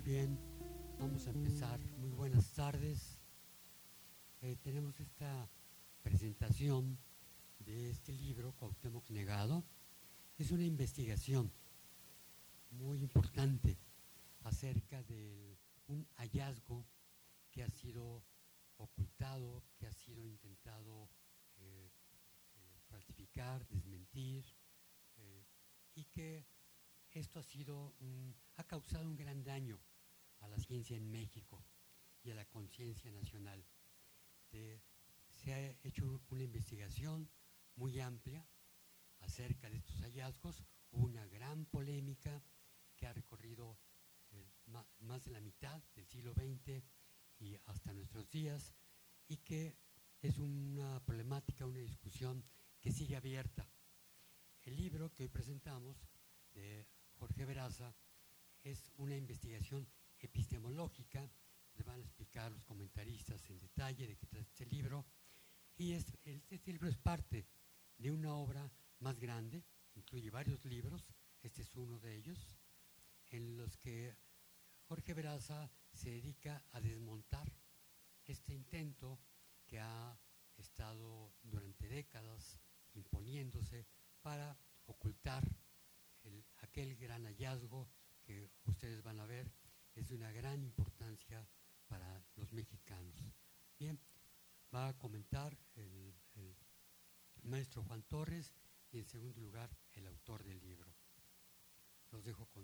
Bien, vamos a empezar. Muy buenas tardes. Tenemos esta presentación de este libro, Cuauhtémoc Negado. Es una investigación muy importante acerca de un hallazgo que ha sido ocultado, que ha sido intentado falsificar, desmentir, y que esto ha causado un gran daño a la ciencia en México y a la conciencia nacional. Se ha hecho una investigación muy amplia acerca de estos hallazgos. Hubo una gran polémica que ha recorrido más de la mitad del siglo XX y hasta nuestros días, y que es una problemática, una discusión que sigue abierta. El libro que hoy presentamos, de Jorge Veraza, es una investigación epistemológica. Les van a explicar los comentaristas en detalle de qué trata este libro. Y este libro es parte de una obra más grande, incluye varios libros, este es uno de ellos, en los que Jorge Veraza se dedica a desmontar este intento que ha estado durante décadas imponiéndose para ocultar aquel gran hallazgo que ustedes van a ver es de una gran importancia para los mexicanos. Bien, va a comentar el maestro Juan Torres y en segundo lugar el autor del libro. Los dejo con...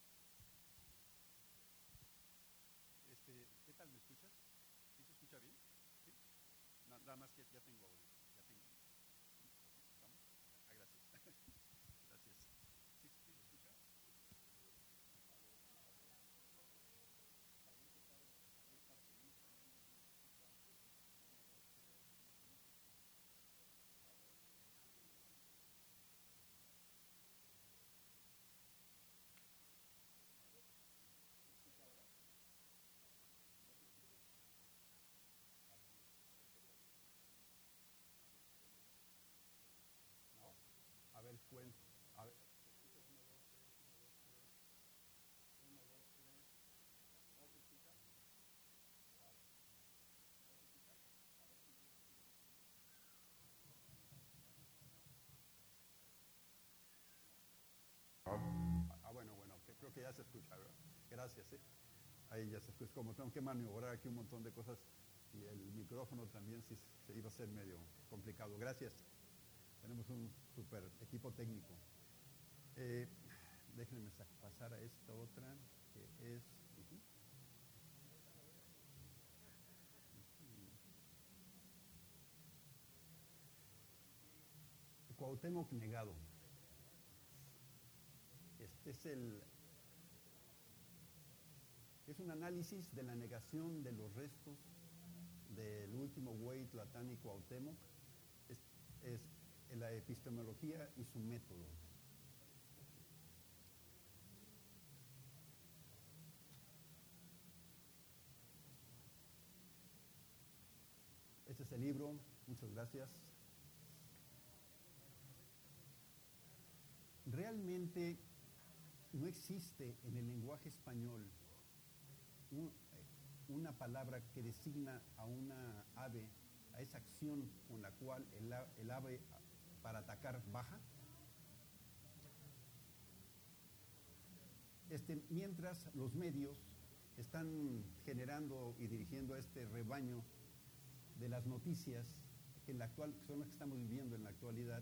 ¿Qué tal? ¿Me escuchas? ¿Sí se escucha bien? ¿Sí? Nada más que ya tengo audio. ¿Estamos? Gracias. Gracias. ¿Sí se escucha? A ver, cuento. A ver. Bueno, creo que ya se escucha, ¿verdad? Gracias, Ahí ya se escucha. Como tengo que maniobrar aquí un montón de cosas y el micrófono también sí se iba a ser medio complicado. Gracias. Tenemos un super equipo técnico. Déjenme pasar a esta otra, que es... Cuauhtémoc Negado. Este es un análisis de la negación de los restos del último güey Tlatoani Cuauhtémoc. Es la epistemología y su método. Este es el libro. Muchas gracias. Realmente no existe en el lenguaje español una palabra que designa a una ave, a esa acción con la cual el ave para atacar baja. Mientras los medios están generando y dirigiendo a este rebaño de las noticias que son las que estamos viviendo en la actualidad,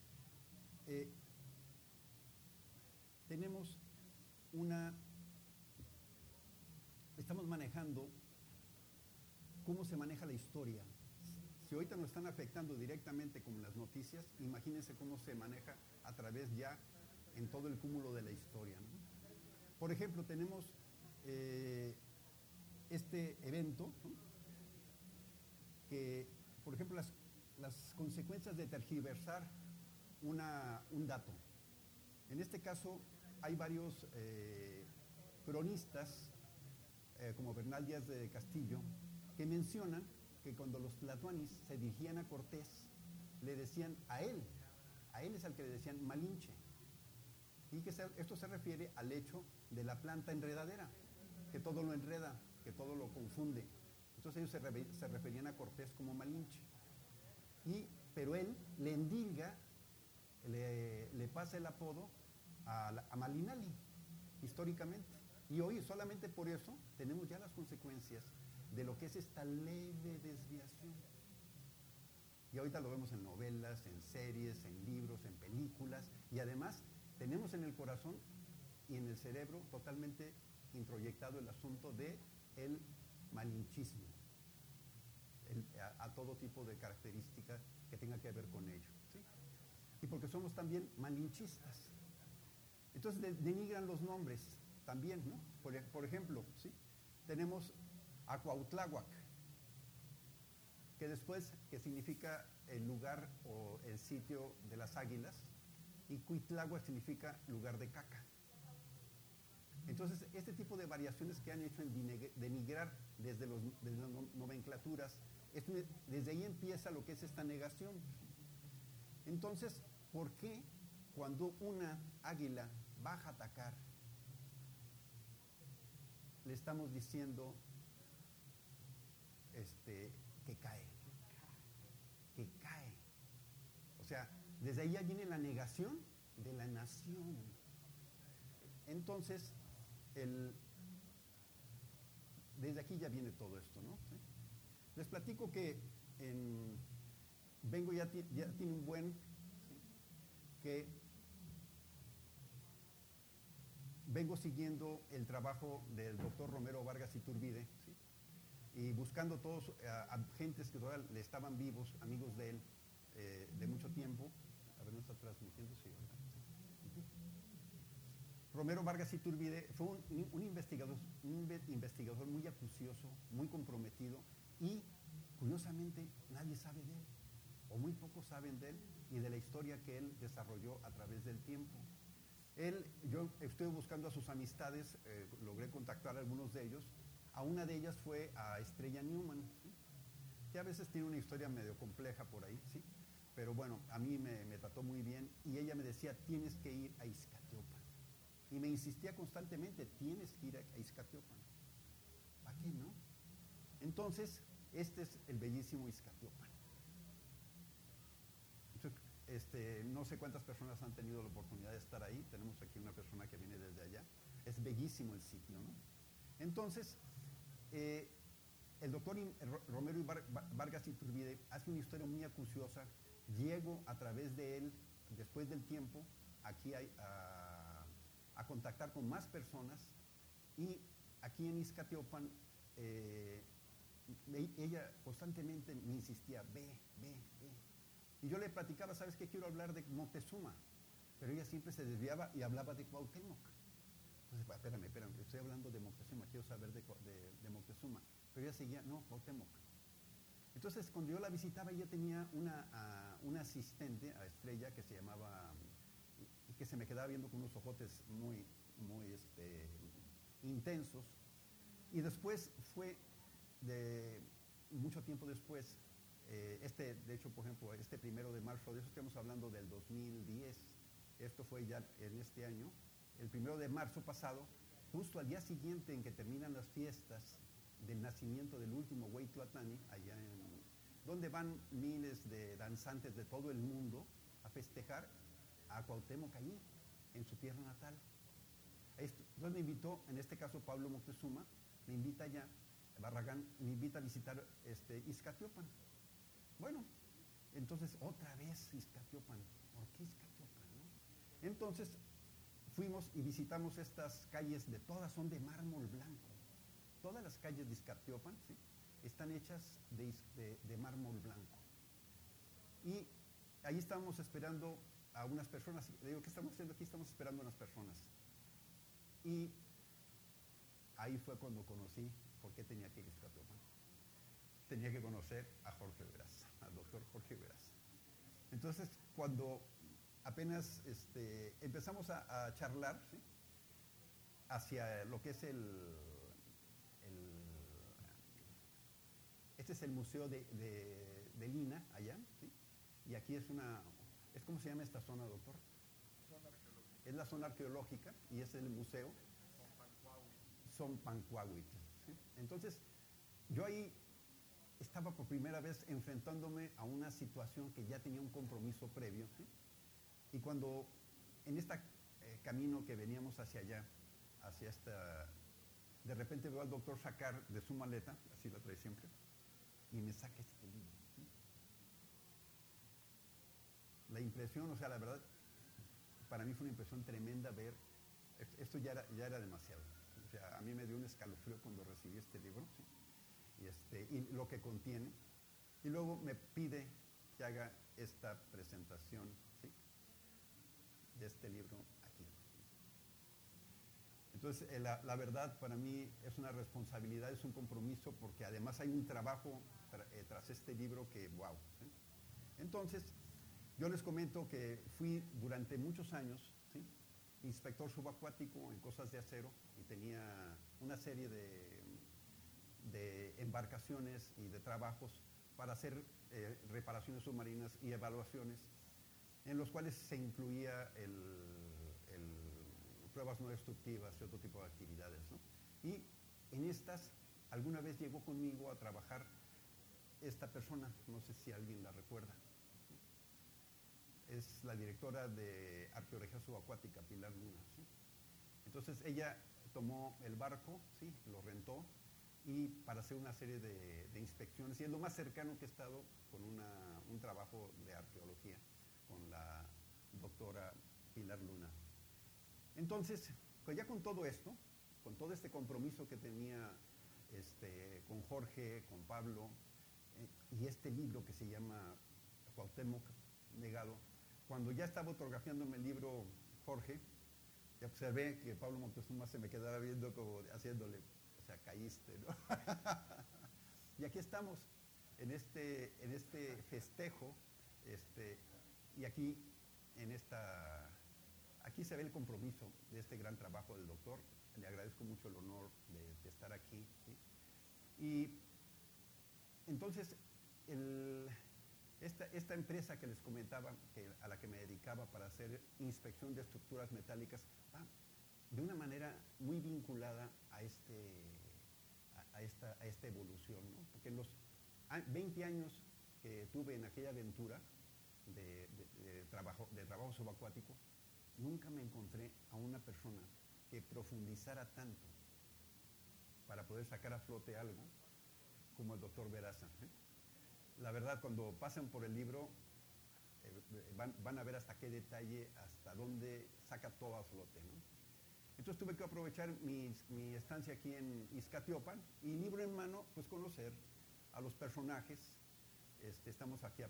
estamos manejando cómo se maneja la historia. Si ahorita nos están afectando directamente con las noticias, imagínense cómo se maneja a través ya en todo el cúmulo de la historia, ¿no? Por ejemplo, tenemos este evento, ¿no? Que, por ejemplo, las consecuencias de tergiversar un dato. En este caso, hay varios cronistas, como Bernal Díaz de Castillo, que mencionan que cuando los tlatoanis se dirigían a Cortés, le decían a él es al que le decían Malinche, y que esto se refiere al hecho de la planta enredadera. que todo lo enreda, que todo lo confunde. Entonces ellos se referían a Cortés como Malinche. Pero él le endilga, le pasa el apodo a Malinali, históricamente. Y hoy solamente por eso tenemos ya las consecuencias de lo que es esta leve desviación. Y ahorita lo vemos en novelas, en series, en libros, en películas, y además tenemos en el corazón y en el cerebro totalmente introyectado el asunto de el malinchismo, a todo tipo de característica que tenga que ver con ello, ¿sí? Y porque somos también malinchistas. Entonces denigran los nombres también, ¿no? Por ejemplo, ¿sí? Tenemos a Cuautláhuac, que significa el lugar o el sitio de las águilas, y Cuitláhuac significa lugar de caca. Entonces, este tipo de variaciones que han hecho en denigrar desde las nomenclaturas, desde ahí empieza lo que es esta negación. Entonces, ¿por qué cuando una águila baja a atacar, le estamos diciendo que cae? Que cae. O sea, desde ahí ya viene la negación de la nación. Entonces, desde aquí ya viene todo esto, ¿no? ¿Sí? Les platico que Vengo ya tiene un buen, ¿sí? Que vengo siguiendo el trabajo del doctor Romero Vargas Iturbide, ¿sí? Y buscando todos gentes que todavía le estaban vivos, amigos de él, de mucho tiempo. A ver, ¿no está transmitiendo? Sí, ¿verdad? Romero Vargas Iturbide fue un investigador muy acucioso, muy comprometido, y curiosamente nadie sabe de él, o muy pocos saben de él y de la historia que él desarrolló a través del tiempo. Yo estuve buscando a sus amistades, logré contactar a algunos de ellos. A una de ellas fue a Estrella Newman, ¿sí? Que a veces tiene una historia medio compleja por ahí, ¿sí? Pero bueno, a mí me trató muy bien, y ella me decía, tienes que ir a Izcatiopan. Y me insistía constantemente, tienes que ir a Izcatiopan. ¿Para qué no? Entonces, este es el bellísimo Izcatiopan. Entonces, no sé cuántas personas han tenido la oportunidad de estar ahí. Tenemos aquí una persona que viene desde allá. Es bellísimo el sitio, ¿no? Entonces, el doctor Romero Vargas Iturbide hace una historia muy acuciosa. Llego a través de él, después del tiempo, aquí a contactar con más personas, y aquí en Izcatiopan ella constantemente me insistía, ve. Y yo le platicaba, ¿sabes qué? Quiero hablar de Moctezuma, pero ella siempre se desviaba y hablaba de Cuauhtémoc. Entonces, espérame, estoy hablando de Moctezuma, quiero saber de Moctezuma. Pero ella seguía, no, Cuauhtémoc. Entonces, cuando yo la visitaba, ella tenía una asistente a Estrella que se llamaba, y que se me quedaba viendo con unos ojotes muy intensos. Y después fue, mucho tiempo después, de hecho, por ejemplo, este 1 de marzo, de eso estamos hablando del 2010, esto fue ya en este año, el 1 de marzo pasado, justo al día siguiente en que terminan las fiestas del nacimiento del último Hueytlahtani, allá donde van miles de danzantes de todo el mundo a festejar a Cuauhtémoc allí, en su tierra natal. Entonces me invitó, en este caso Pablo Moctezuma, me invita allá, Barragán me invita a visitar Izcatiopan. Bueno, entonces otra vez Izcatiopan. ¿Por qué Izcatiopan, no? Entonces fuimos y visitamos estas calles, todas son de mármol blanco. Todas las calles de Izcatiopan, ¿sí? Están hechas de mármol blanco. Y ahí estábamos esperando a unas personas. Le digo, ¿qué estamos haciendo aquí? Estamos esperando a unas personas. Y ahí fue cuando conocí por qué tenía que ir a Izcatiopan. Tenía que conocer a Jorge Veras, al doctor Jorge Veras. Entonces, cuando apenas empezamos a charlar, ¿sí? Hacia lo que es este es el museo de Lina, allá, ¿sí? Y aquí ¿cómo se llama esta zona, doctor? Zona arqueológica. Es la zona arqueológica y es el museo. son pancuahuitl. ¿Sí? Entonces, yo ahí estaba por primera vez enfrentándome a una situación que ya tenía un compromiso previo. ¿Sí? Y cuando en este camino que veníamos hacia allá, hacia esta, de repente veo al doctor sacar de su maleta, así la trae siempre, y me saca este libro. ¿Sí? La impresión, o sea, la verdad, para mí fue una impresión tremenda ver, esto ya era demasiado. O sea, a mí me dio un escalofrío cuando recibí este libro, ¿sí? Y lo que contiene. Y luego me pide que haga esta presentación, ¿sí? De este libro aquí. Entonces, la verdad para mí es una responsabilidad, es un compromiso, porque además hay un trabajo tras este libro que, wow. ¿Sí? Entonces, yo les comento que fui durante muchos años, ¿sí? Inspector subacuático en cosas de acero, y tenía una serie de embarcaciones y de trabajos para hacer reparaciones submarinas y evaluaciones, en los cuales se incluía pruebas no destructivas y otro tipo de actividades, ¿no? Y en estas, alguna vez llegó conmigo a trabajar esta persona, no sé si alguien la recuerda. Es la directora de Arqueología Subacuática, Pilar Luna, ¿sí? Entonces ella tomó el barco, ¿sí? Lo rentó, y para hacer una serie de inspecciones, y es lo más cercano que he estado con un trabajo de arqueología con la doctora Pilar Luna. Entonces, pues ya con todo esto, con todo este compromiso que tenía con Jorge, con Pablo, y este libro que se llama Cuauhtémoc Negado, cuando ya estaba autografiándome el libro Jorge, ya observé que Pablo Montezuma se me quedaba viendo como haciéndole, o sea, caíste, ¿no? Y aquí estamos, en este festejo, y aquí, aquí se ve el compromiso de este gran trabajo del doctor. Le agradezco mucho el honor de estar aquí, ¿sí? Y entonces, esta empresa que les comentaba, a la que me dedicaba para hacer inspección de estructuras metálicas, de una manera muy vinculada a esta evolución, ¿no? Porque en los 20 años que tuve en aquella aventura de trabajo subacuático, nunca me encontré a una persona que profundizara tanto para poder sacar a flote algo como el doctor Veraza, ¿eh? La verdad, cuando pasan por el libro, van a ver hasta qué detalle, hasta dónde saca todo a flote, ¿no? Entonces tuve que aprovechar mi estancia aquí en Iztacalpan, y libro en mano, pues conocer a los personajes. Estamos aquí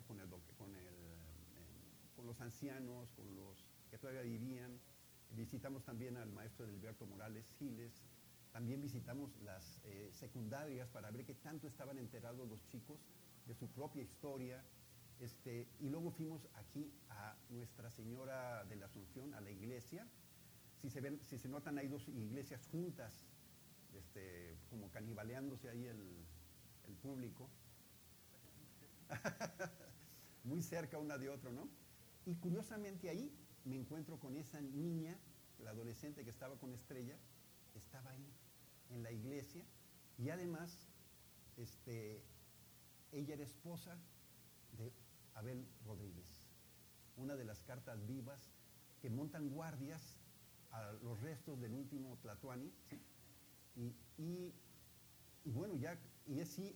con los ancianos, con los que todavía vivían. Visitamos también al maestro Edilberto Morales Giles. También visitamos las secundarias para ver qué tanto estaban enterados los chicos de su propia historia. Y luego fuimos aquí a Nuestra Señora de la Asunción, a la iglesia. Si se notan, hay dos iglesias juntas, como canibaleándose ahí el público. Muy cerca una de otra, ¿no? Y curiosamente ahí me encuentro con esa niña, la adolescente que estaba con Estrella, estaba ahí en la iglesia, y además ella era esposa de Abel Rodríguez, una de las cartas vivas que montan guardias a los restos del último Tlatoani, ¿sí? Y bueno, y es sí,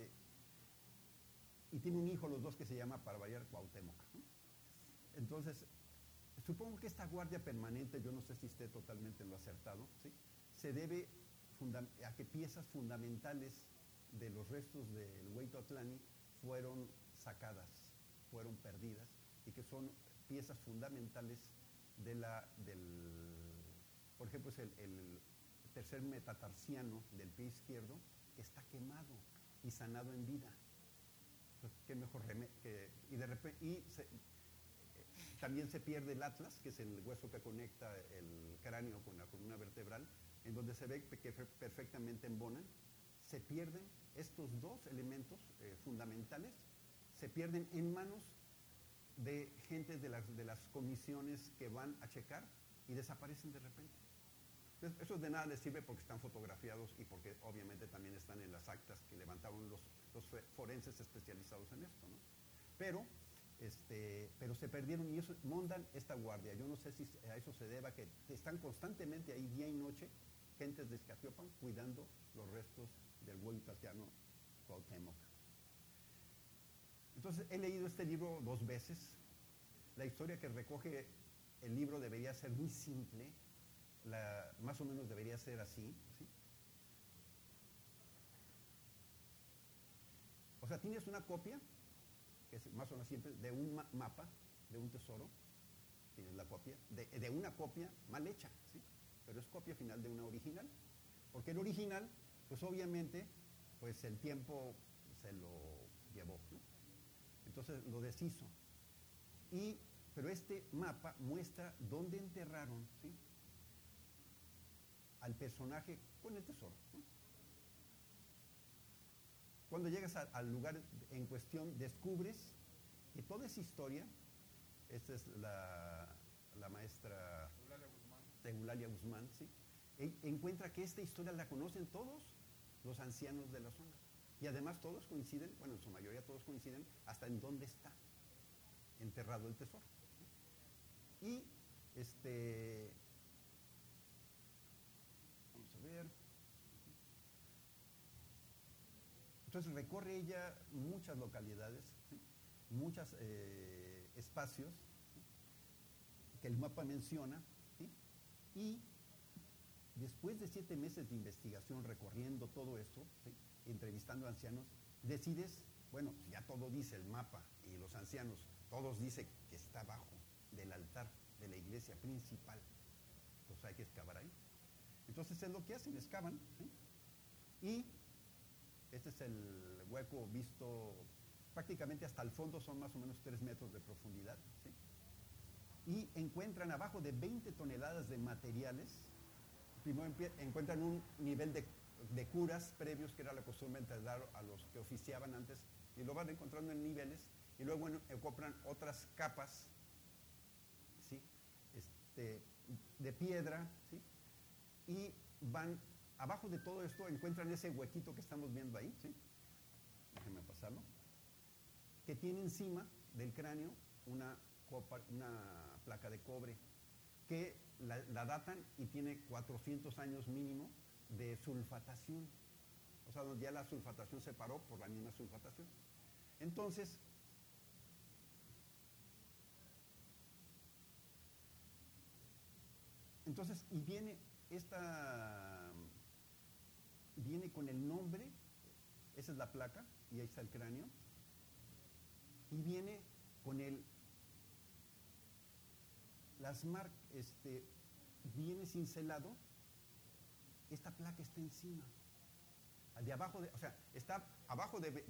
y tiene un hijo, los dos, que se llama, para variar, Cuauhtémoc, ¿no? Entonces, supongo que esta guardia permanente, yo no sé si esté totalmente en lo acertado, ¿sí? Se debe a que piezas fundamentales de los restos del Hueytotlani fueron sacadas, fueron perdidas, y que son piezas fundamentales por ejemplo, es el tercer metatarsiano del pie izquierdo, que está quemado y sanado en vida. Pues, qué mejor también se pierde el atlas, que es el hueso que conecta el cráneo con la columna vertebral, en donde se ve que perfectamente embonan. Se pierden estos dos elementos fundamentales, se pierden en manos de gente de las comisiones que van a checar, y desaparecen de repente. Entonces, eso de nada les sirve porque están fotografiados y porque obviamente también están en las actas que levantaron los forenses especializados en esto, ¿no? Pero se perdieron y eso, montan esta guardia. Yo no sé si a eso se deba que están constantemente ahí día y noche, gentes de Iztacalpan, cuidando los restos del huehuetlacano Cuauhtémoc. Entonces, he leído este libro 2 veces. La historia que recoge el libro debería ser muy simple, más o menos debería ser así, ¿sí? O sea, tienes una copia, que es más o menos simple, de un mapa, de un tesoro, tienes la copia, de una copia mal hecha, ¿sí? Pero es copia final de una original, porque el original, pues obviamente, pues el tiempo se lo llevó, ¿no? Entonces lo deshizo. Pero este mapa muestra dónde enterraron, ¿sí?, al personaje con el tesoro, ¿no? Cuando llegas al lugar en cuestión, descubres que toda esa historia, esta es la maestra Eulalia Guzmán, ¿sí?, encuentra que esta historia la conocen todos los ancianos de la zona. Y además todos coinciden, bueno, en su mayoría todos coinciden hasta en dónde está enterrado el tesoro. Y vamos a ver. Entonces recorre ella muchas localidades, ¿sí?, muchos espacios, ¿sí?, que el mapa menciona, ¿sí? Y después de 7 meses de investigación recorriendo todo esto, ¿sí?, entrevistando a ancianos, decides, bueno, ya todo dice el mapa y los ancianos, todos dicen que está abajo del altar de la iglesia principal, pues hay que excavar ahí. Entonces es lo que hacen, excavan, ¿sí?, y este es el hueco visto prácticamente hasta el fondo, son más o menos 3 metros de profundidad, ¿sí?, y encuentran abajo de 20 toneladas de materiales. Primero encuentran un nivel de curas previos, que era la costumbre de dar a los que oficiaban antes, y lo van encontrando en niveles, y luego encuentran otras capas, ¿sí?, de piedra, ¿sí?, y van abajo de todo esto, encuentran ese huequito que estamos viendo ahí, ¿sí?, déjenme pasarlo, que tiene encima del cráneo una placa de cobre, que la datan y tiene 400 años mínimo de sulfatación. O sea, ya la sulfatación se paró por la misma sulfatación. Entonces, y viene con el nombre, esa es la placa, y ahí está el cráneo, y viene con las marcas, viene cincelado, esta placa está encima, de abajo, o sea, está abajo de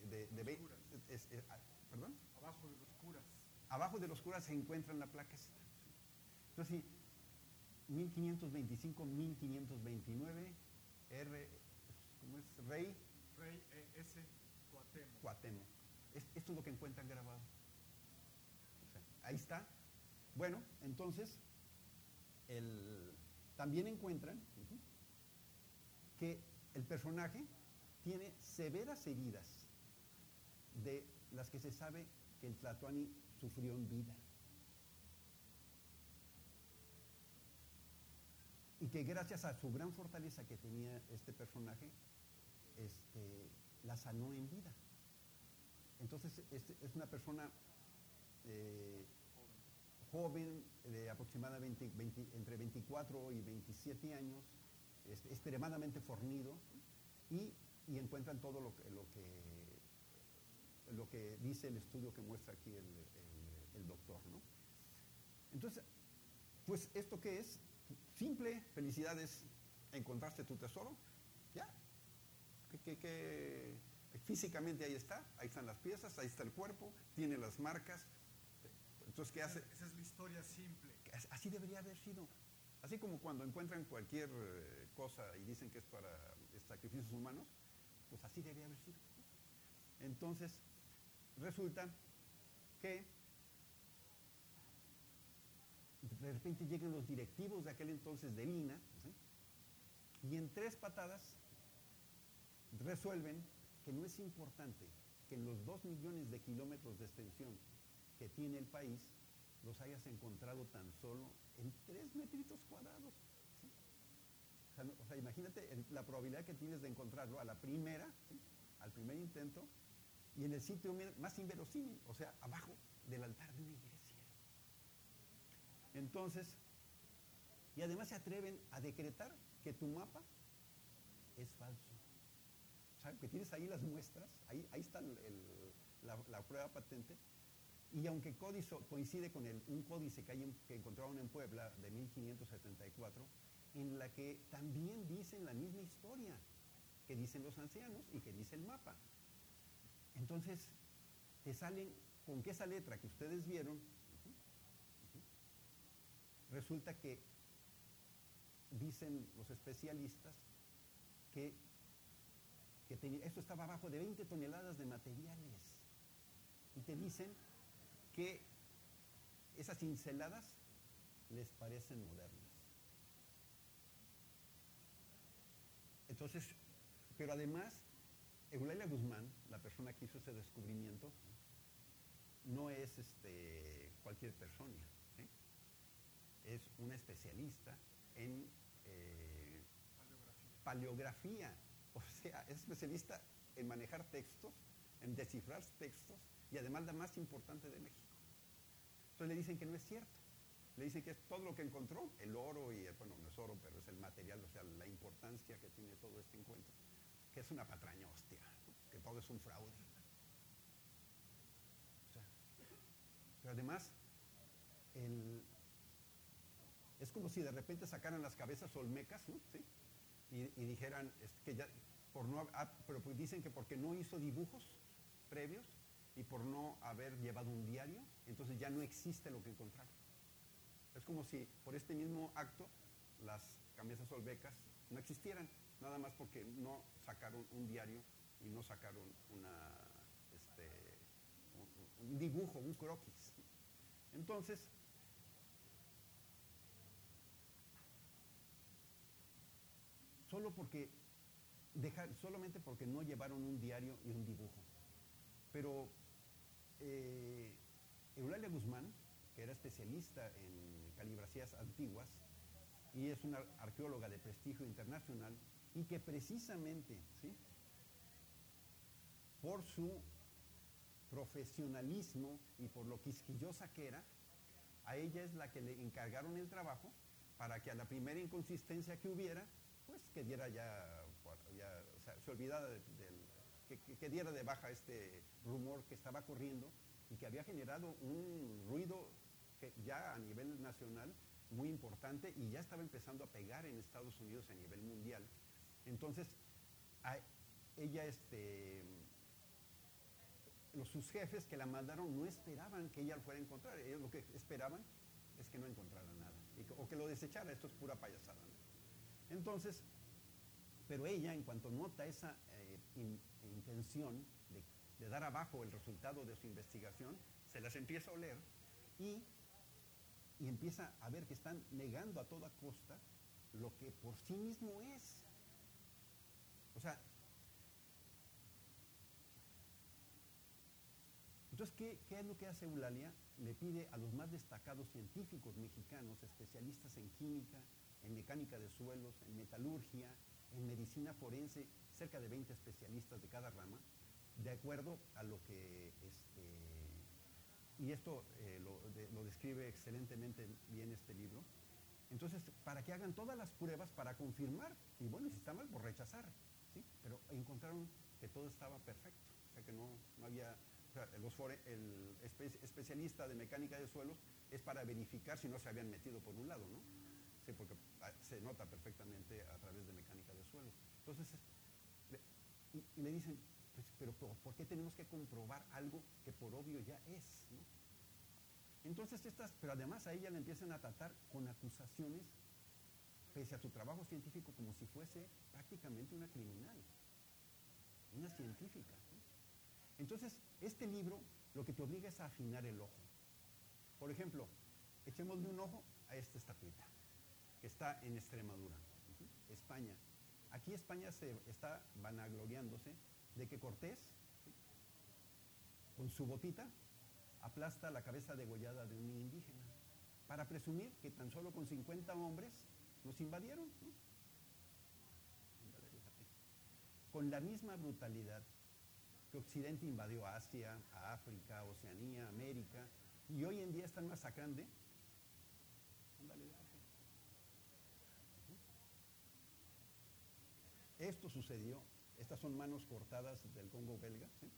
¿perdón? Abajo de los curas. Abajo de los curas se encuentra la placa esta. Entonces, 1525-1529, ¿cómo es? Rey S. Cuauhtémoc. Esto es lo que encuentran grabado. O sea, ahí está. Bueno, entonces, también encuentran que el personaje tiene severas heridas, de las que se sabe que el Tlatoani sufrió en vida. Y que gracias a su gran fortaleza que tenía este personaje, la sanó en vida. Entonces, es una persona joven, de aproximadamente entre 24 y 27 años, extremadamente fornido, y encuentran todo lo que dice el estudio que muestra aquí el doctor, ¿no? Entonces, pues, ¿esto qué es? Simple, felicidades, encontraste tu tesoro, ya. Físicamente ahí están las piezas, ahí está el cuerpo, tiene las marcas. Entonces, ¿qué hace? Esa es la historia simple. Así debería haber sido. Así como cuando encuentran cualquier cosa y dicen que es para sacrificios humanos, pues así debería haber sido. Entonces, resulta que de repente llegan los directivos de aquel entonces del INAH, ¿sí? Y en 3 patadas resuelven que no es importante que en los 2 millones de kilómetros de extensión que tiene el país, los hayas encontrado tan solo en 3 metritos cuadrados. ¿Sí? O sea, imagínate la probabilidad que tienes de encontrarlo a la primera, ¿sí? Al primer intento, y en el sitio más inverosímil, o sea, abajo del altar de una iglesia. Entonces, y además se atreven a decretar que tu mapa es falso. O sea, que tienes ahí las muestras, ahí está la prueba patente, y aunque coincide con un códice que encontraron en Puebla de 1574, en la que también dicen la misma historia que dicen los ancianos y que dice el mapa. Entonces, te salen con que esa letra que ustedes vieron, resulta que dicen los especialistas que esto estaba abajo de 20 toneladas de materiales. Y te dicen que esas cinceladas les parecen modernas. Entonces, pero además, Eulalia Guzmán, la persona que hizo ese descubrimiento, no es cualquier persona, ¿sí? Es una especialista en paleografía. O sea, es especialista en manejar textos, en descifrar textos, y además la más importante de México. Entonces le dicen que no es cierto. Le dicen que es todo lo que encontró, el oro, y bueno, no es oro, pero es el material, o sea, la importancia que tiene todo este encuentro, que es una patraña hostia, que todo es un fraude. O sea, pero además, es como si de repente sacaran las cabezas olmecas, ¿no? ¿Sí? Y dijeran que ya, pero pues dicen que porque no hizo dibujos previos y por no haber llevado un diario, entonces ya no existe lo que encontraron. Es como si por este mismo acto las cabezas olmecas no existieran, nada más porque no sacaron un diario y no sacaron un dibujo, un croquis. Entonces, solamente porque no llevaron un diario y un dibujo. Pero Eulalia Guzmán, que era especialista en caligrafías antiguas y es una arqueóloga de prestigio internacional, y que precisamente, ¿sí?, por su profesionalismo y por lo quisquillosa que era, a ella es la que le encargaron el trabajo para que a la primera inconsistencia que hubiera, pues que diera o sea, se olvidara que diera de baja este rumor que estaba corriendo y que había generado un ruido que ya a nivel nacional muy importante y ya estaba empezando a pegar en Estados Unidos a nivel mundial. Entonces, ella, sus jefes que la mandaron no esperaban que ella lo fuera a encontrar. Ellos lo que esperaban es que no encontrara nada o que lo desechara. Esto es pura payasada, ¿no? Entonces, pero ella, en cuanto nota esa intención de dar abajo el resultado de su investigación, se las empieza a oler y empieza a ver que están negando a toda costa lo que por sí mismo es. O sea, entonces, ¿qué es lo que hace Eulalia? Le pide a los más destacados científicos mexicanos, especialistas en química, en mecánica de suelos, en metalurgia, en medicina forense, cerca de 20 especialistas de cada rama, de acuerdo a lo que, y esto lo describe excelentemente bien este libro. Entonces, para que hagan todas las pruebas para confirmar, y bueno, si está mal, por rechazar, ¿sí? Pero encontraron que todo estaba perfecto, o sea que no había, o sea, el especialista de mecánica de suelos es para verificar si no se habían metido por un lado, ¿no? Sí, porque se nota perfectamente a través de mecánica de suelos. Entonces, y le dicen, pues, pero ¿por qué tenemos que comprobar algo que por obvio ya es, ¿no? Entonces pero además a ella le empiezan a tratar con acusaciones, pese a su trabajo científico, como si fuese prácticamente una criminal, una científica, ¿no? Entonces, este libro lo que te obliga es a afinar el ojo. Por ejemplo, echémosle un ojo a esta estatuita, que está en Extremadura, España. Aquí España se está vanagloriándose de que Cortés, ¿sí?, con su botita, aplasta la cabeza degollada de un indígena, para presumir que tan solo con 50 hombres nos invadieron, ¿no? Con la misma brutalidad que Occidente invadió a Asia, a África, Oceanía, América, y hoy en día están masacrando. Esto sucedió, estas son manos cortadas del Congo belga, ¿sí?,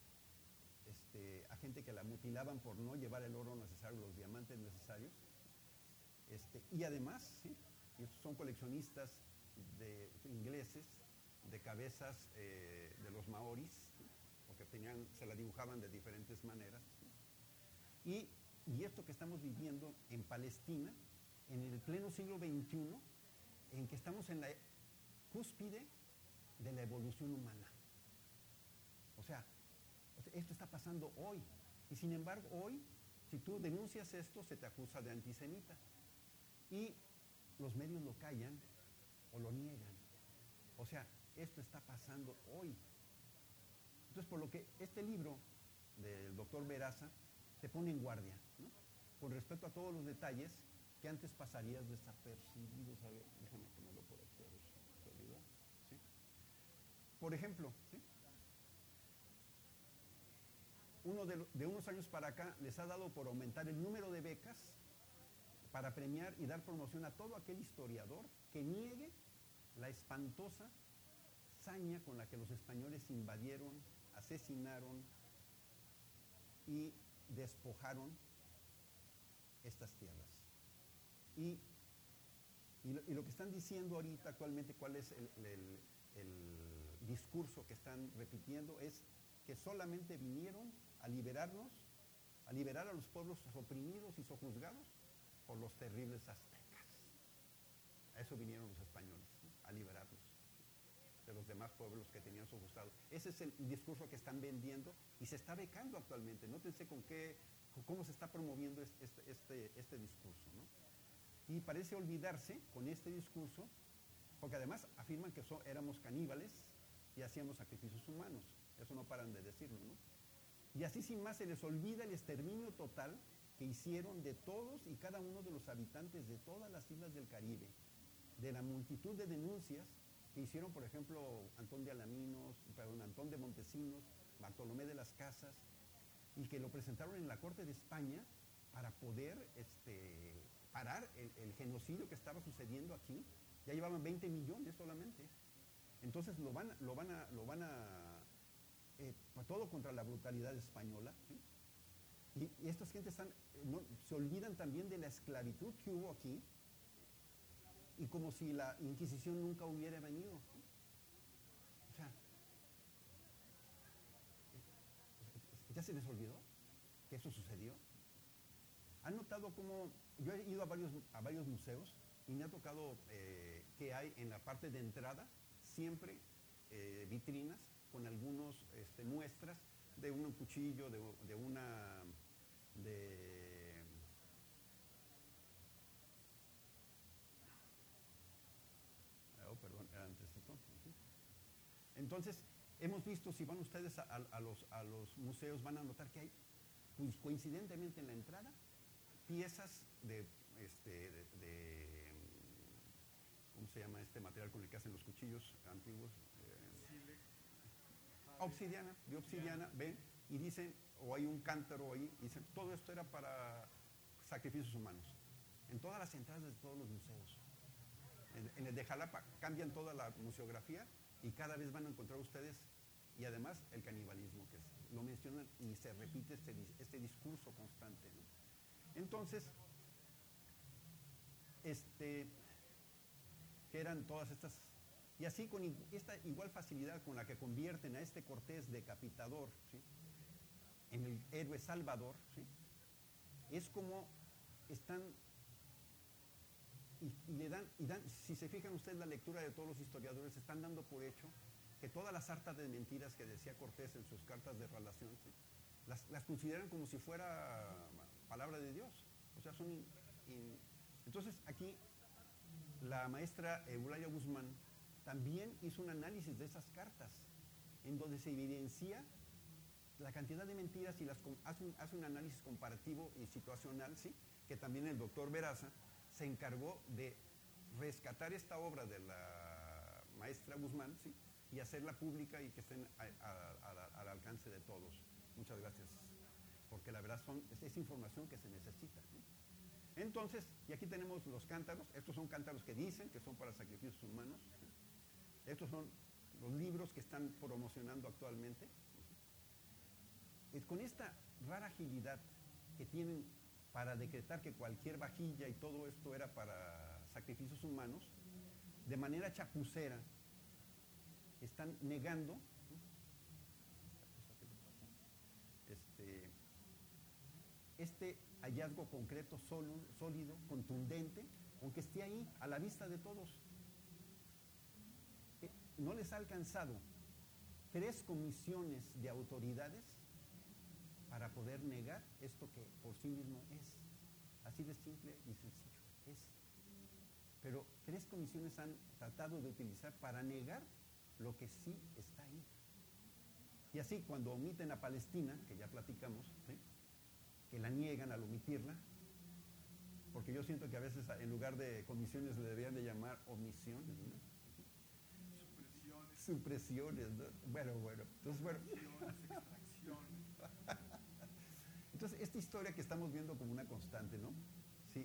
a gente que la mutilaban por no llevar el oro necesario, los diamantes necesarios, y además, ¿sí?, son coleccionistas ingleses de cabezas de los maoris, ¿sí?, porque se la dibujaban de diferentes maneras, ¿sí?, y esto que estamos viviendo en Palestina, en el pleno siglo XXI, en que estamos en la cúspide de la evolución humana. O sea, esto está pasando hoy. Y sin embargo, hoy, si tú denuncias esto, se te acusa de antisemita. Y los medios lo callan o lo niegan. O sea, esto está pasando hoy. Entonces, por lo que este libro del doctor Veraza te pone en guardia, ¿no?, con respecto a todos los detalles que antes pasarías desapercibidos. A ver, déjame ponerlo por aquí, a ver, ¿se olvidó? ¿Sí? Por ejemplo, ¿sí?, de unos años para acá les ha dado por aumentar el número de becas para premiar y dar promoción a todo aquel historiador que niegue la espantosa saña con la que los españoles invadieron, asesinaron y despojaron estas tierras. Y lo que están diciendo ahorita actualmente, cuál es el discurso que están repitiendo, es que solamente vinieron a liberarnos, a liberar a los pueblos oprimidos y sojuzgados por los terribles aztecas. A eso vinieron los españoles, ¿no?, a liberarnos de los demás pueblos que tenían sojuzgados. Ese es el discurso que están vendiendo y se está becando actualmente. Nótense cómo se está promoviendo este discurso, ¿no? Y parece olvidarse con este discurso, porque además afirman que éramos caníbales y hacíamos sacrificios humanos. Eso no paran de decirlo, ¿no? Y así sin más se les olvida el exterminio total que hicieron de todos y cada uno de los habitantes de todas las islas del Caribe, de la multitud de denuncias que hicieron, por ejemplo, Antón de Montesinos, Bartolomé de las Casas, y que lo presentaron en la Corte de España para poder parar el genocidio que estaba sucediendo aquí. Ya llevaban 20 millones solamente. Entonces lo van a todo contra la brutalidad española, ¿sí? Y estas gentes se olvidan también de la esclavitud que hubo aquí, y como si la Inquisición nunca hubiera venido. O sea, ¿ya se les olvidó que eso sucedió? ¿Han notado cómo? Yo he ido a varios museos y me ha tocado que hay en la parte de entrada siempre vitrinas con algunas muestras de un cuchillo, perdón, antesito. Entonces, hemos visto, si van ustedes a los museos, van a notar que hay, coincidentemente en la entrada, piezas de ¿cómo se llama este material con el que hacen los cuchillos antiguos? De obsidiana, ven, y dicen, o hay un cántaro ahí, y dicen, todo esto era para sacrificios humanos. En todas las entradas de todos los museos. En el de Jalapa cambian toda la museografía y cada vez van a encontrar ustedes, y además el canibalismo, que lo mencionan y se repite este discurso constante, ¿no? Entonces, que eran todas estas, y así con esta igual facilidad con la que convierten a este Cortés decapitador, ¿sí?, en el héroe salvador, ¿sí?, es como están y le dan, si se fijan ustedes la lectura de todos los historiadores, están dando por hecho que toda la sarta de mentiras que decía Cortés en sus cartas de relación, ¿sí?, las consideran como si fuera palabra de Dios. O sea, Entonces, aquí la maestra Eulalia Guzmán también hizo un análisis de esas cartas, en donde se evidencia la cantidad de mentiras y hace un análisis comparativo y situacional, ¿sí? Que también el doctor Veraza se encargó de rescatar esta obra de la maestra Guzmán, ¿sí? Y hacerla pública y que estén al alcance de todos. Muchas gracias, porque la verdad es información que se necesita, ¿sí? Entonces, y aquí tenemos los cántaros. Estos son cántaros que dicen que son para sacrificios humanos, ¿sí? Estos son los libros que están promocionando actualmente. Con esta rara agilidad que tienen para decretar que cualquier vajilla y todo esto era para sacrificios humanos, de manera chapucera están negando este hallazgo concreto, sólido, contundente, aunque esté ahí a la vista de todos. No les ha alcanzado 3 comisiones de autoridades para poder negar esto que por sí mismo es. Así de simple y sencillo es. Pero 3 comisiones han tratado de utilizar para negar lo que sí está ahí. Y así, cuando omiten a Palestina, que ya platicamos, ¿sí? Que la niegan al omitirla, porque yo siento que a veces en lugar de comisiones le deberían de llamar omisiones, ¿no? Supresiones, ¿no? Bueno. Entonces, Extracciones. Entonces, esta historia que estamos viendo como una constante, ¿no? Sí.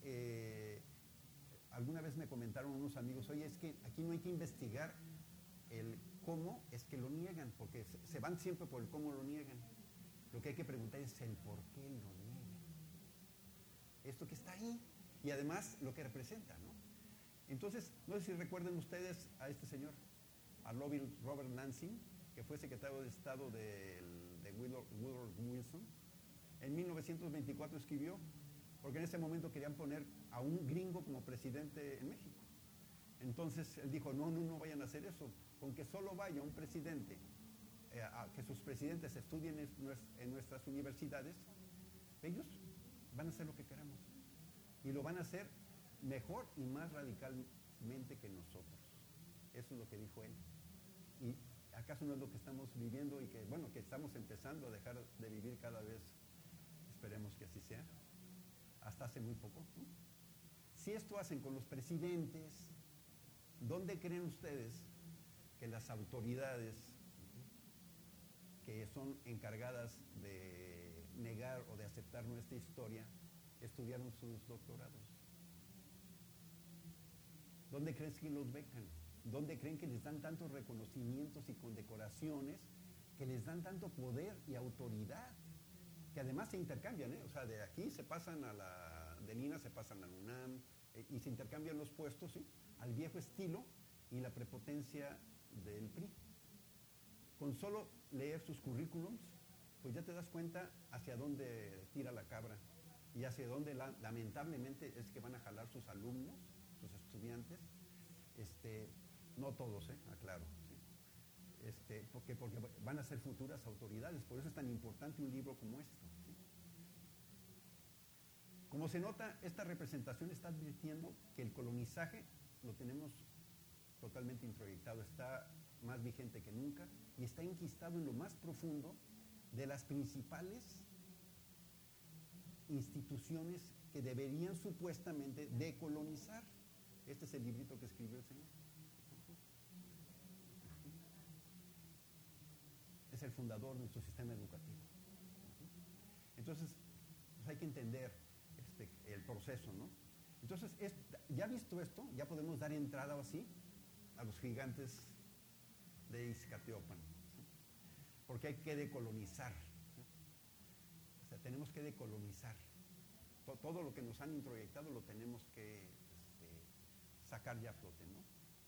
Alguna vez me comentaron unos amigos, oye, es que aquí no hay que investigar el cómo es que lo niegan, porque se van siempre por el cómo lo niegan. Lo que hay que preguntar es el por qué lo niegan. Esto que está ahí, y además lo que representa, ¿no? Entonces, no sé si recuerden ustedes a este señor, a Robert Lansing, que fue secretario de Estado de Woodrow Wilson. En 1924 escribió, porque en ese momento querían poner a un gringo como presidente en México. Entonces él dijo, no vayan a hacer eso, con que solo vaya un presidente, a que sus presidentes estudien en nuestras universidades, ellos van a hacer lo que queramos. Y lo van a hacer mejor y más radicalmente que nosotros. Eso es lo que dijo él. ¿Y acaso no es lo que estamos viviendo y que, bueno, que estamos empezando a dejar de vivir cada vez? Esperemos que así sea. Hasta hace muy poco, ¿no? Si esto hacen con los presidentes, ¿dónde creen ustedes que las autoridades que son encargadas de negar o de aceptar nuestra historia estudiaron sus doctorados? ¿Dónde creen que los becan? ¿Dónde creen que les dan tantos reconocimientos y condecoraciones, que les dan tanto poder y autoridad? Que además se intercambian, ¿eh? O sea, de aquí se pasan a de Lina se pasan a la UNAM, y se intercambian los puestos, ¿sí? Al viejo estilo y la prepotencia del PRI. Con solo leer sus currículums, pues ya te das cuenta hacia dónde tira la cabra y hacia dónde lamentablemente es que van a jalar sus alumnos, sus estudiantes, no todos, aclaro, ¿sí? Porque van a ser futuras autoridades. Por eso es tan importante un libro como este, ¿sí? Como se nota, esta representación está advirtiendo que el colonizaje lo tenemos totalmente introyectado, está más vigente que nunca y está enquistado en lo más profundo de las principales instituciones que deberían supuestamente decolonizar. Este es el librito que escribió el señor. Es el fundador de nuestro sistema educativo. Entonces, pues hay que entender el proceso, ¿no? Entonces, ya visto esto, ya podemos dar entrada así a los gigantes de Izcatiopan, ¿sí? Porque hay que decolonizar, ¿sí? O sea, tenemos que decolonizar. Todo lo que nos han introyectado lo tenemos que sacar ya a flote, ¿no?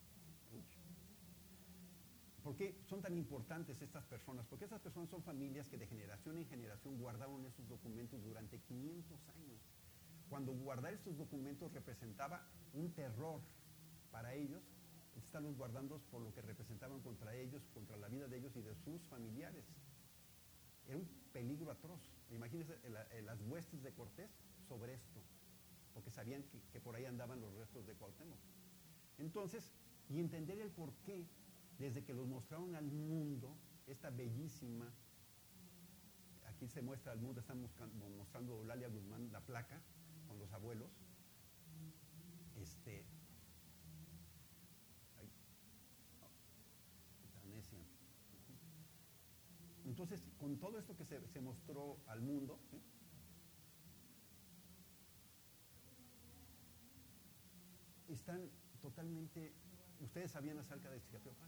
¿Por qué son tan importantes estas personas? Porque estas personas son familias que de generación en generación guardaron esos documentos durante 500 años. Cuando guardar estos documentos representaba un terror para ellos, estarlos guardando por lo que representaban contra ellos, contra la vida de ellos y de sus familiares. Era un peligro atroz. Imagínense las huestes de Cortés sobre esto. porque sabían que por ahí andaban los restos de Cuauhtémoc. Entonces, y entender el por qué, desde que los mostraron al mundo, esta bellísima, aquí se muestra al mundo, están mostrando Eulalia Guzmán la placa con los abuelos, ay, esta necia. Entonces, con todo esto que se mostró al mundo, ¿sí? Están totalmente, ¿ustedes sabían acerca de Ixtacalpan?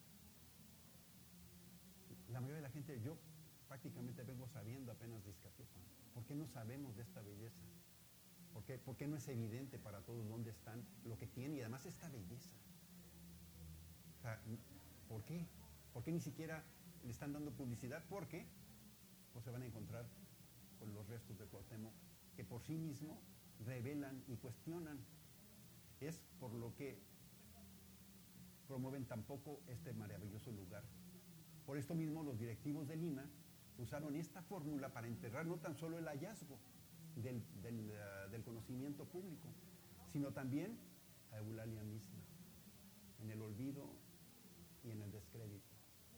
La mayoría de la gente, yo prácticamente vengo sabiendo apenas de Ixtacalpan. ¿Por qué no sabemos de esta belleza? ¿Por qué no es evidente para todos dónde están, lo que tiene y además esta belleza? O sea, ¿por qué? ¿Por qué ni siquiera le están dando publicidad? Porque pues se van a encontrar con los restos de Cuauhtémoc que por sí mismo revelan y cuestionan. Es por lo que promueven tampoco este maravilloso lugar. Por esto mismo los directivos de Lima usaron esta fórmula para enterrar no tan solo el hallazgo del conocimiento público, sino también a Eulalia misma, en el olvido y en el descrédito.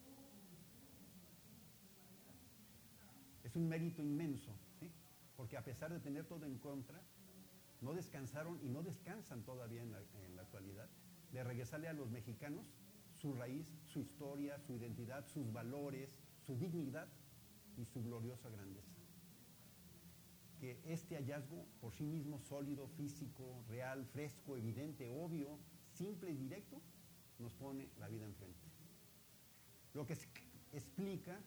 Es un mérito inmenso, ¿sí? Porque a pesar de tener todo en contra, no descansaron y no descansan todavía en la actualidad de regresarle a los mexicanos su raíz, su historia, su identidad, sus valores, su dignidad y su gloriosa grandeza. Que este hallazgo por sí mismo sólido, físico, real, fresco, evidente, obvio, simple y directo, nos pone la vida enfrente. Lo que explica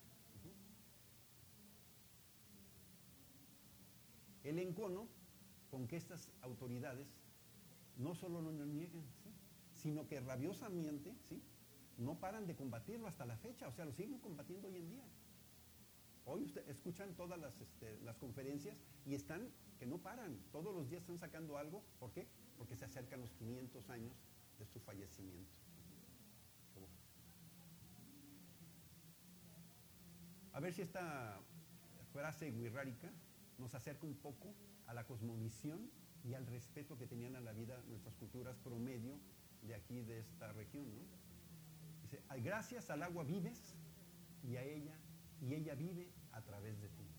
el encono con que estas autoridades no solo no lo niegan, ¿sí? Sino que rabiosamente, ¿sí? No paran de combatirlo hasta la fecha, o sea, lo siguen combatiendo hoy en día. Hoy ustedes escuchan todas las conferencias y están, que no paran, todos los días están sacando algo. ¿Por qué? Porque se acercan los 500 años de su fallecimiento. A ver si esta frase wixárika nos acerca un poco a la cosmovisión y al respeto que tenían a la vida nuestras culturas promedio de aquí, de esta región, ¿no? Dice, gracias al agua vives y ella vive a través de ti.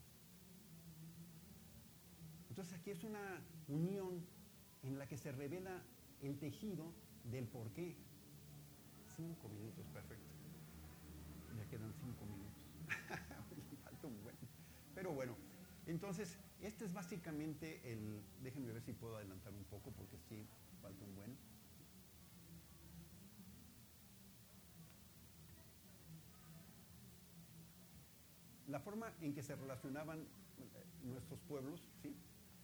Entonces aquí es una unión en la que se revela el tejido del porqué. 5 minutos, perfecto. Ya quedan 5 minutos. Falta un buen. Pero bueno, entonces, este es básicamente déjenme ver si puedo adelantar un poco, porque sí, falta un buen. La forma en que se relacionaban nuestros pueblos, ¿sí?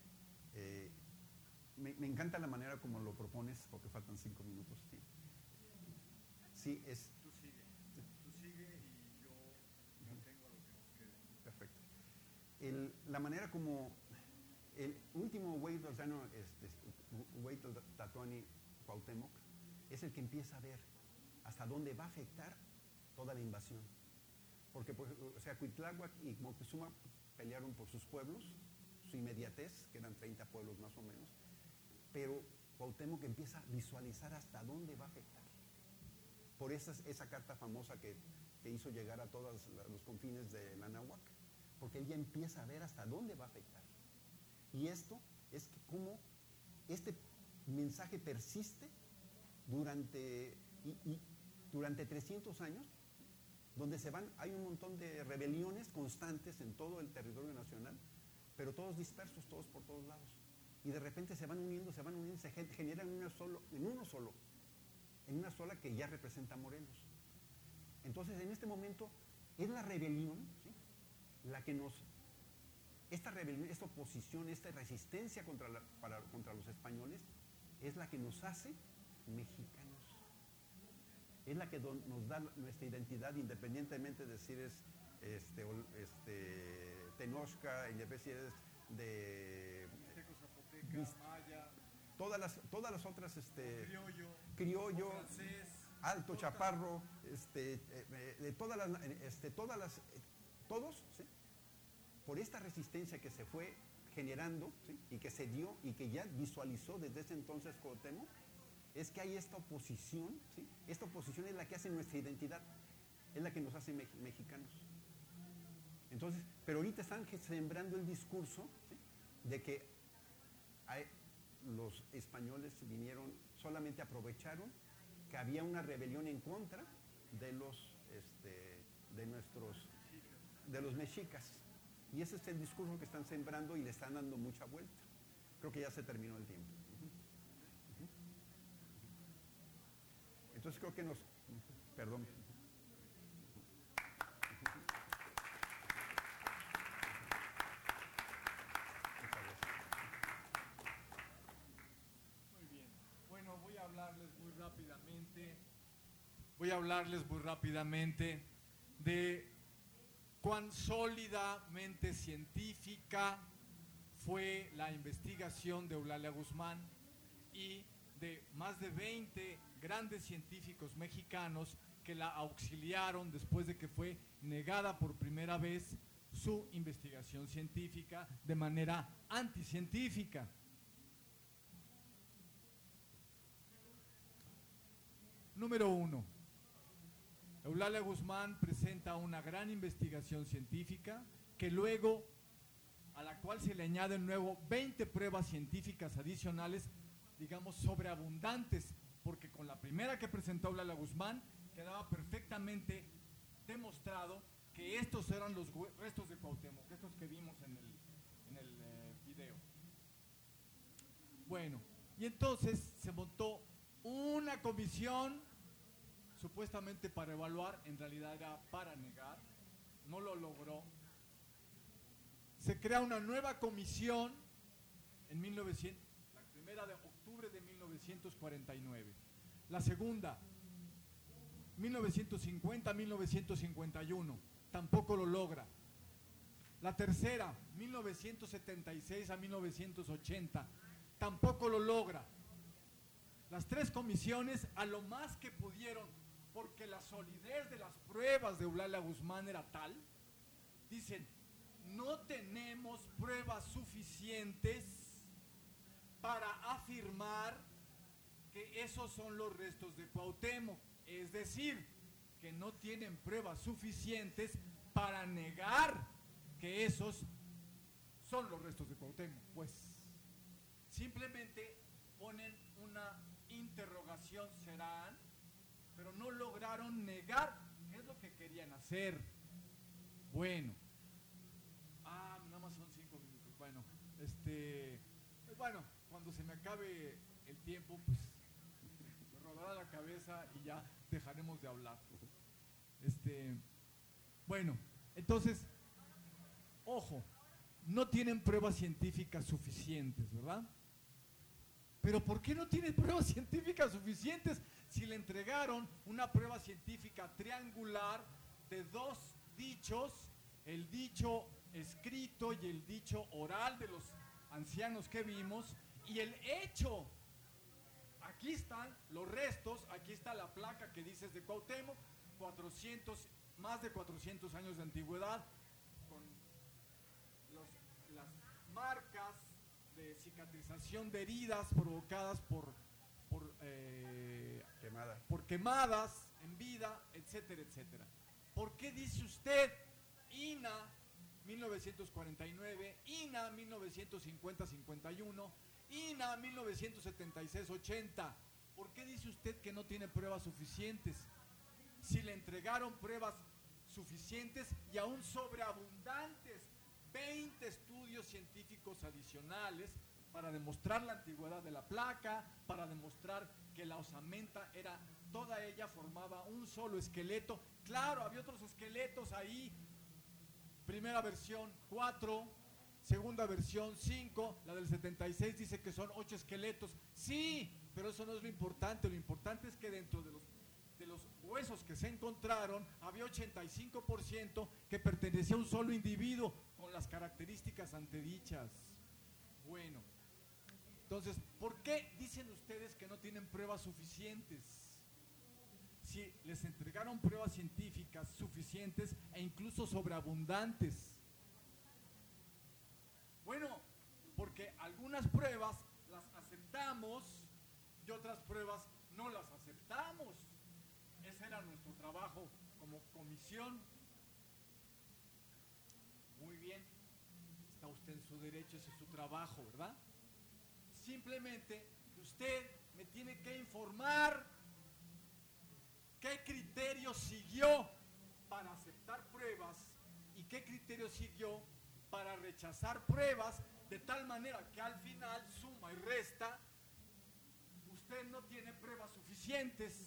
Me encanta la manera como lo propones, porque faltan 5 minutos, ¿sí? Sí, es... Tú sigue y yo mantengo lo que nos quede. Perfecto. La manera como el último Hueytlatóani Cuauhtémoc es el que empieza a ver hasta dónde va a afectar toda la invasión. Porque, o sea, Cuitláhuac y Moctezuma pelearon por sus pueblos, su inmediatez, que eran 30 pueblos más o menos, pero Cuauhtémoc empieza a visualizar hasta dónde va a afectar. Por esa carta famosa que hizo llegar a todos los confines de la Anáhuac, porque él ya empieza a ver hasta dónde va a afectar. Y esto es que cómo este mensaje persiste durante 300 años, donde hay un montón de rebeliones constantes en todo el territorio nacional, pero todos dispersos, todos por todos lados. Y de repente se van uniendo, se generan en una sola que ya representa a Morelos. Entonces, en este momento, es la rebelión, ¿sí? La que esta rebelión, esta oposición, esta resistencia contra los españoles, es la que nos hace mexicanos. Es la que nos da nuestra identidad, independientemente de si eres Tenochca, independientemente si eres de Zapoteca, maya, todas las otras, criollo, francés, alto, chaparro, todos, ¿sí? Por esta resistencia que se fue generando, ¿sí? Y que se dio y que ya visualizó desde ese entonces Cuauhtémoc, es que hay esta oposición, ¿sí? Esta oposición es la que hace nuestra identidad, es la que nos hace mexicanos. Entonces, pero ahorita están sembrando el discurso, ¿sí? De que los españoles vinieron, solamente aprovecharon que había una rebelión en contra de los mexicas. Y ese es el discurso que están sembrando y le están dando mucha vuelta. Creo que ya se terminó el tiempo. Entonces creo que perdón. Muy bien. Bueno, voy a hablarles muy rápidamente de cuán sólidamente científica fue la investigación de Eulalia Guzmán y de más de 20 grandes científicos mexicanos que la auxiliaron después de que fue negada por primera vez su investigación científica de manera anticientífica. Número 1. Eulalia Guzmán presenta una gran investigación científica que luego, a la cual se le añaden luego 20 pruebas científicas adicionales, digamos sobreabundantes, porque con la primera que presentó Eulalia Guzmán quedaba perfectamente demostrado que estos eran los restos de Cuauhtémoc, estos que vimos en el video. Bueno, y entonces se montó una comisión supuestamente para evaluar, en realidad era para negar, no lo logró. Se crea una nueva comisión en la primera de octubre de 1949. La segunda, 1950-1951, tampoco lo logra. La tercera, 1976 a 1980, tampoco lo logra. Las tres comisiones, a lo más que pudieron, porque la solidez de las pruebas de Eulalia Guzmán era tal, dicen, no tenemos pruebas suficientes para afirmar que esos son los restos de Cuauhtémoc. Es decir, que no tienen pruebas suficientes para negar que esos son los restos de Cuauhtémoc. Pues simplemente ponen una interrogación, serán, pero no lograron negar, es lo que querían hacer. Bueno, nada más son 5 minutos. Bueno, bueno, cuando se me acabe el tiempo, pues me rodará la cabeza y ya dejaremos de hablar. Bueno, entonces, ojo, no tienen pruebas científicas suficientes, ¿verdad? Pero ¿por qué no tienen pruebas científicas suficientes si le entregaron una prueba científica triangular de dos dichos, el dicho escrito y el dicho oral de los ancianos que vimos, y el hecho? Aquí están los restos, aquí está la placa que dice es de Cuauhtémoc, más de 400 años de antigüedad, con las marcas de cicatrización de heridas provocadas por quemadas en vida, etcétera, etcétera. ¿Por qué dice usted INA 1949, INA 1950-51, INA 1976-80? ¿Por qué dice usted que no tiene pruebas suficientes? Si le entregaron pruebas suficientes y aún sobreabundantes, 20 estudios científicos adicionales para demostrar la antigüedad de la placa, para demostrar que la osamenta toda ella formaba un solo esqueleto. Claro, había otros esqueletos ahí. Primera versión 4, segunda versión 5, la del 76 dice que son 8 esqueletos. Sí, pero eso no es lo importante es que dentro de los huesos que se encontraron había 85% que pertenecía a un solo individuo con las características antedichas. Bueno, entonces, ¿por qué dicen ustedes que no tienen pruebas suficientes? Si les entregaron pruebas científicas suficientes e incluso sobreabundantes. Bueno, unas pruebas las aceptamos y otras pruebas no las aceptamos. Ese era nuestro trabajo como comisión. Muy bien, está usted en su derecho, ese es su trabajo, ¿verdad? Simplemente usted me tiene que informar qué criterio siguió para aceptar pruebas y qué criterio siguió para rechazar pruebas, de tal manera que al final, suma y resta, usted no tiene pruebas suficientes.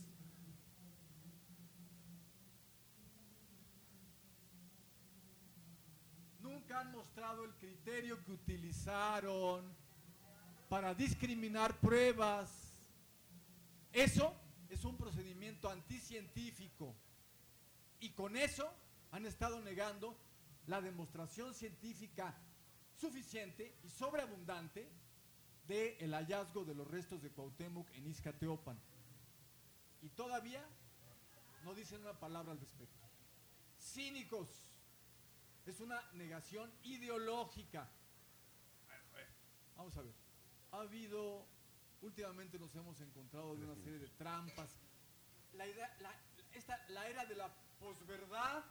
Nunca han mostrado el criterio que utilizaron para discriminar pruebas. Eso es un procedimiento anticientífico y con eso han estado negando la demostración científica suficiente y sobreabundante del hallazgo de los restos de Cuauhtémoc en Iztateopan. Y todavía no dicen una palabra al respecto. Cínicos. Es una negación ideológica. Vamos a ver. Ha habido, últimamente nos hemos encontrado de una serie de trampas. La era de la posverdad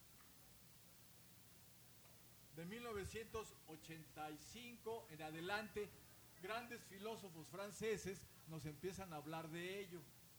de 1985 en adelante, grandes filósofos franceses nos empiezan a hablar de ello.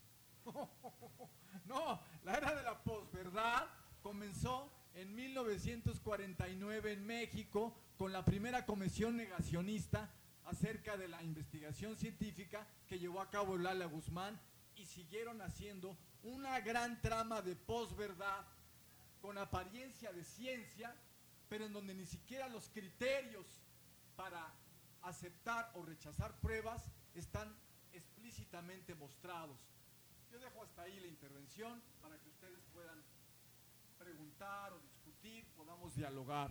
No, la era de la posverdad comenzó en 1949 en México con la primera comisión negacionista acerca de la investigación científica que llevó a cabo Eulalia Guzmán, y siguieron haciendo una gran trama de posverdad con apariencia de ciencia, pero en donde ni siquiera los criterios para aceptar o rechazar pruebas están explícitamente mostrados. Yo dejo hasta ahí la intervención para que ustedes puedan preguntar o discutir, podamos dialogar.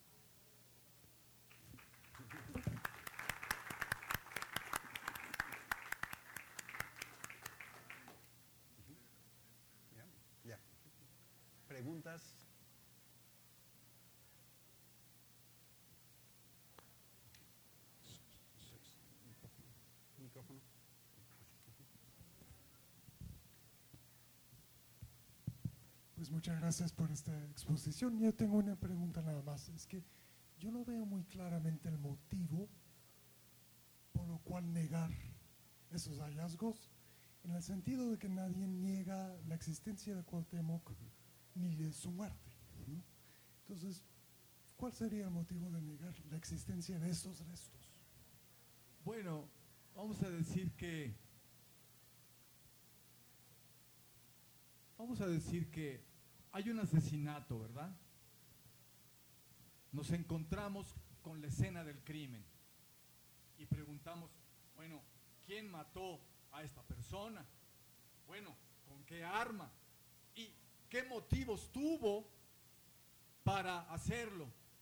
Ya. ¿Preguntas? Micrófono. Pues muchas gracias por esta exposición. Yo tengo una pregunta nada más. Es que yo no veo muy claramente el motivo por lo cual negar esos hallazgos, en el sentido de que nadie niega la existencia de Cuauhtémoc ni de su muerte, ¿no? Entonces, ¿cuál sería el motivo de negar la existencia de estos restos? Bueno, vamos a decir que hay un asesinato, ¿verdad? Nos encontramos con la escena del crimen y preguntamos, bueno, ¿quién mató a esta persona? Bueno, ¿con qué arma? ¿Y qué motivos tuvo para hacerlo?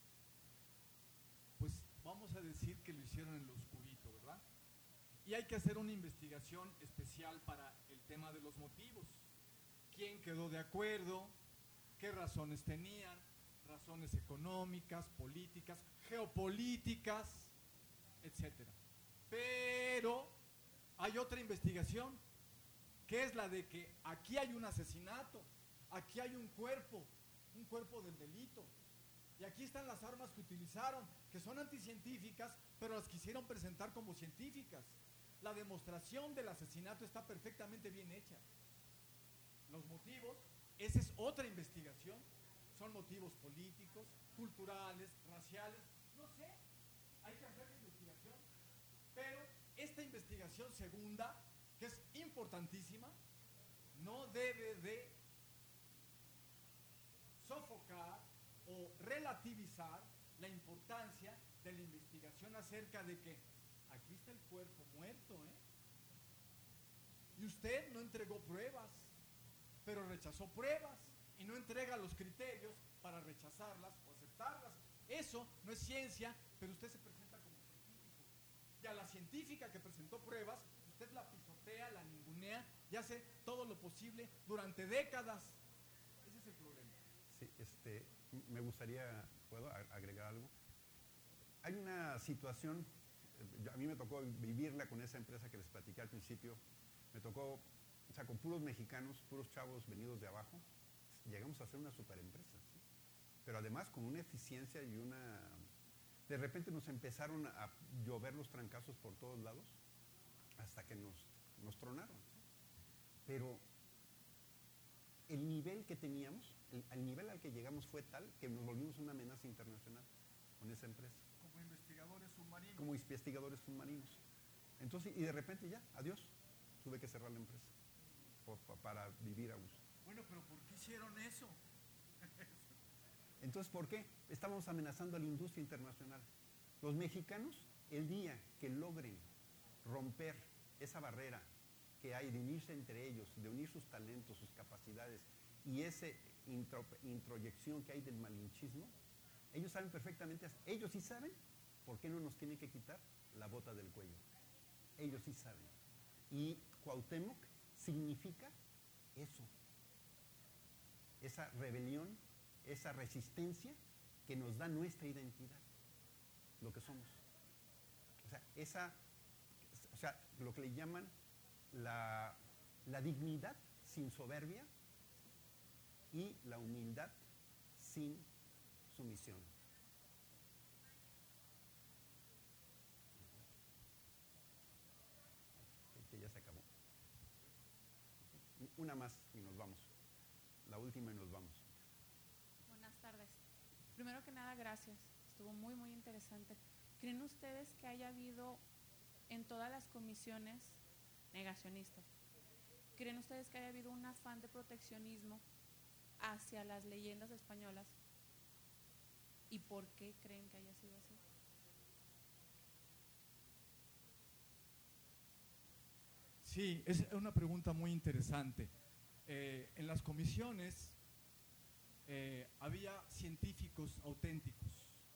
Pues vamos a decir que lo hicieron en lo oscurito, ¿verdad? Y hay que hacer una investigación especial para el tema de los motivos. ¿Quién quedó de acuerdo? ¿Qué razones tenían? Razones económicas, políticas, geopolíticas, etcétera. Pero hay otra investigación, que es la de que aquí hay un asesinato, aquí hay un cuerpo del delito, y aquí están las armas que utilizaron, que son anticientíficas, pero las quisieron presentar como científicas. La demostración del asesinato está perfectamente bien hecha. Los motivos, esa es otra investigación, son motivos políticos, culturales, raciales, no sé, hay que hacer la investigación, pero esta investigación segunda, que es importantísima, no debe de sofocar o relativizar la importancia de la investigación acerca de que aquí está el cuerpo muerto, y usted no entregó pruebas, pero rechazó pruebas y no entrega los criterios para rechazarlas o aceptarlas. Eso no es ciencia, pero usted se presenta como científico. Y a la científica que presentó pruebas, usted la pisotea, la ningunea y hace todo lo posible durante décadas. Ese es el problema. Sí, me gustaría, ¿puedo agregar algo? Hay una situación A mí me tocó vivirla con esa empresa que les platiqué al principio. Me tocó, o sea, con puros mexicanos, puros chavos venidos de abajo, llegamos a ser una superempresa, ¿sí? Pero además con una eficiencia y una... De repente nos empezaron a llover los trancazos por todos lados hasta que nos tronaron, ¿sí? Pero el nivel que teníamos, el nivel al que llegamos fue tal que nos volvimos una amenaza internacional con esa empresa. Como investigadores submarinos. Como investigadores submarinos. Entonces, y de repente ya, adiós, tuve que cerrar la empresa para vivir a gusto. Bueno, pero ¿por qué hicieron eso? Entonces, ¿por qué? Estamos amenazando a la industria internacional. Los mexicanos, el día que logren romper esa barrera que hay de unirse entre ellos, de unir sus talentos, sus capacidades y esa introyección que hay del malinchismo, ellos saben perfectamente, ellos sí saben por qué no nos tienen que quitar la bota del cuello. Ellos sí saben. Y Cuauhtémoc significa eso, esa rebelión, esa resistencia que nos da nuestra identidad, lo que somos. O sea, lo que le llaman la dignidad sin soberbia y la humildad sin sumisión. Que ya se acabó. Una más y nos vamos. La última y nos vamos. Buenas tardes. Primero que nada, gracias. Estuvo muy, muy interesante. ¿Creen ustedes que haya habido en todas las comisiones negacionistas, creen ustedes que haya habido un afán de proteccionismo hacia las leyendas españolas? ¿Y por qué creen que haya sido así? Sí, es una pregunta muy interesante. En las comisiones había científicos auténticos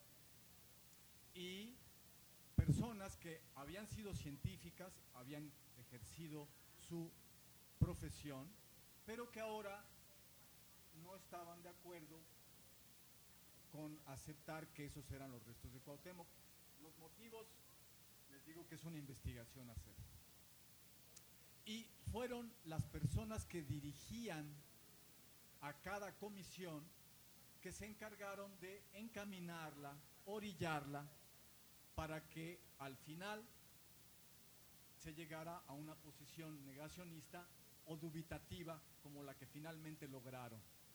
y personas que habían sido científicas, habían ejercido su profesión, pero que ahora no estaban de acuerdo con aceptar que esos eran los restos de Cuauhtémoc. Los motivos, les digo que es una investigación a hacer. Y fueron las personas que dirigían a cada comisión que se encargaron de encaminarla, orillarla, para que al final se llegara a una posición negacionista o dubitativa como la que finalmente lograron.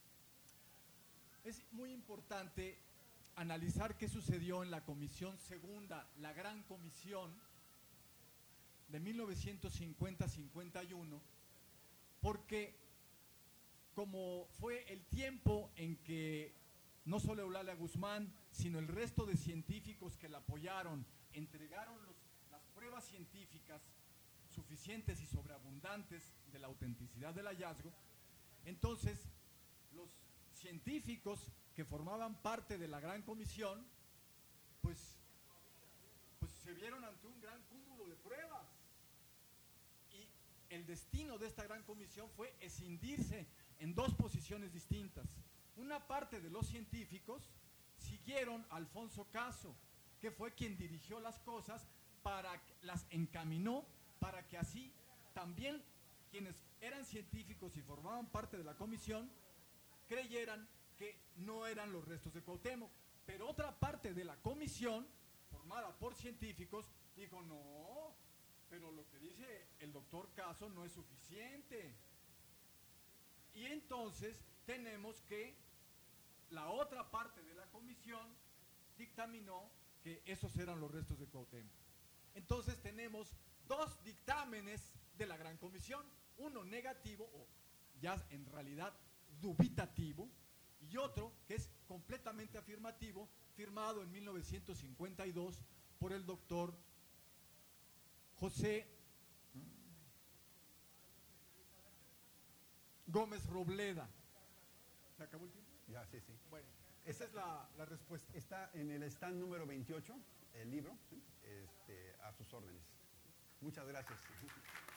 Es muy importante analizar qué sucedió en la Comisión Segunda, la Gran Comisión de 1950-51, porque como fue el tiempo en que no solo Eulalia Guzmán, sino el resto de científicos que la apoyaron, entregaron las pruebas científicas suficientes y sobreabundantes de la autenticidad del hallazgo, entonces los científicos que formaban parte de la Gran Comisión, pues se vieron ante un gran cúmulo de pruebas. Y el destino de esta Gran Comisión fue escindirse en dos posiciones distintas. Una parte de los científicos siguieron a Alfonso Caso, que fue quien dirigió las cosas, las encaminó para que así también quienes eran científicos y formaban parte de la comisión creyeran que no eran los restos de Cuauhtémoc. Pero otra parte de la comisión, formada por científicos, dijo: no, pero lo que dice el doctor Caso no es suficiente. Y entonces tenemos que la otra parte de la comisión dictaminó que esos eran los restos de Cuauhtémoc. Entonces tenemos dos dictámenes de la Gran Comisión, uno negativo o ya en realidad dubitativo, y otro que es completamente afirmativo, firmado en 1952 por el doctor José Gómez Robleda. ¿Se acabó el tiempo? Ya, sí, sí. Bueno, esa es la respuesta. Está en el stand número 28, el libro, ¿sí? A sus órdenes. Muchas gracias.